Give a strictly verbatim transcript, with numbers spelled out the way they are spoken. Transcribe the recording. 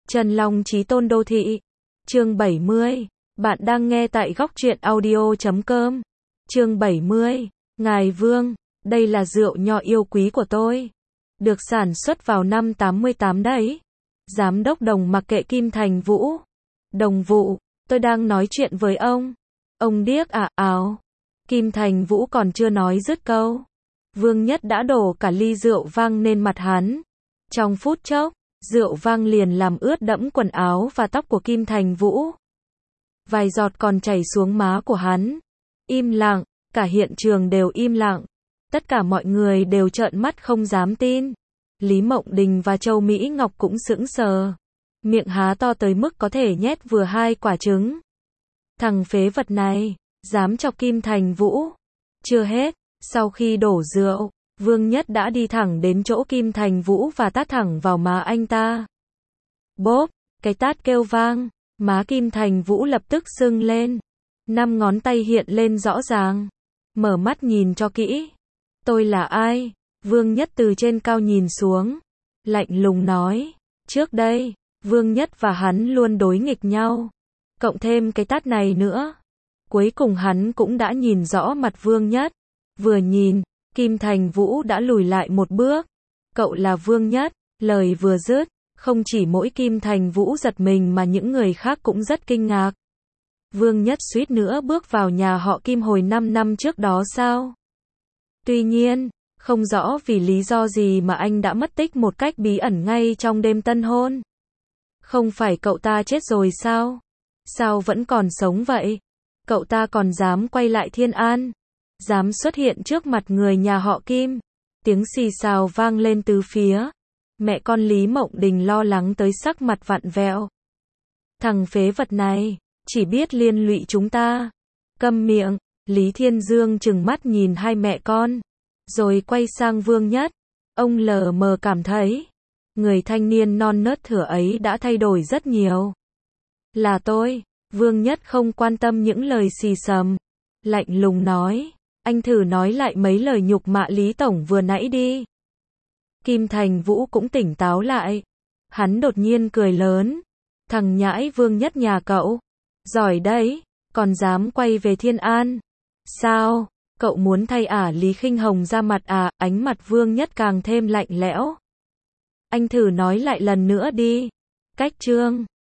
Trần Long Chí Tôn Đô Thị. Chương bảy mươi. Bạn đang nghe tại góc truyện audio chấm com. Chương bảy mươi. Ngài Vương, đây là rượu nho yêu quý của tôi. Được sản xuất vào năm tám mươi tám đấy. Giám đốc Đồng mặc kệ Kim Thành Vũ. Đồng vụ, tôi đang nói chuyện với ông. Ông điếc à, áo. Kim Thành Vũ còn chưa nói dứt câu. Vương Nhất đã đổ cả ly rượu vang lên mặt hắn. Trong phút chốc, rượu vang liền làm ướt đẫm quần áo và tóc của Kim Thành Vũ. Vài giọt còn chảy xuống má của hắn. Im lặng, cả hiện trường đều im lặng. Tất cả mọi người đều trợn mắt không dám tin. Lý Mộng Đình và Châu Mỹ Ngọc cũng sững sờ. Miệng há to tới mức có thể nhét vừa hai quả trứng. Thằng phế vật này, dám chọc Kim Thành Vũ. Chưa hết, sau khi đổ rượu, Vương Nhất đã đi thẳng đến chỗ Kim Thành Vũ và tát thẳng vào má anh ta. Bốp, cái tát kêu vang, má Kim Thành Vũ lập tức sưng lên. Năm ngón tay hiện lên rõ ràng. Mở mắt nhìn cho kỹ. Tôi là ai? Vương Nhất từ trên cao nhìn xuống. Lạnh lùng nói. Trước đây, Vương Nhất và hắn luôn đối nghịch nhau. Cộng thêm cái tát này nữa. Cuối cùng hắn cũng đã nhìn rõ mặt Vương Nhất. Vừa nhìn, Kim Thành Vũ đã lùi lại một bước. Cậu là Vương Nhất, lời vừa dứt, không chỉ mỗi Kim Thành Vũ giật mình mà những người khác cũng rất kinh ngạc. Vương Nhất suýt nữa bước vào nhà họ Kim hồi năm năm trước đó sao? Tuy nhiên, không rõ vì lý do gì mà anh đã mất tích một cách bí ẩn ngay trong đêm tân hôn. Không phải cậu ta chết rồi sao? Sao vẫn còn sống vậy? Cậu ta còn dám quay lại Thiên An? Dám xuất hiện trước mặt người nhà họ Kim? Tiếng xì xào vang lên từ phía. Mẹ con Lý Mộng Đình lo lắng tới sắc mặt vặn vẹo. Thằng phế vật này, chỉ biết liên lụy chúng ta. Câm miệng, Lý Thiên Dương trừng mắt nhìn hai mẹ con. Rồi quay sang Vương Nhất. Ông lờ mờ cảm thấy, người thanh niên non nớt thửa ấy đã thay đổi rất nhiều. Là tôi. Vương Nhất không quan tâm những lời xì xầm. Lạnh lùng nói. Anh thử nói lại mấy lời nhục mạ Lý Tổng vừa nãy đi. Kim Thành Vũ cũng tỉnh táo lại. Hắn đột nhiên cười lớn. Thằng nhãi Vương Nhất nhà cậu. Giỏi đấy, còn dám quay về Thiên An. Sao, cậu muốn thay ả Lý Khinh Hồng ra mặt à? Ánh mặt Vương Nhất càng thêm lạnh lẽo. Anh thử nói lại lần nữa đi. Cách chương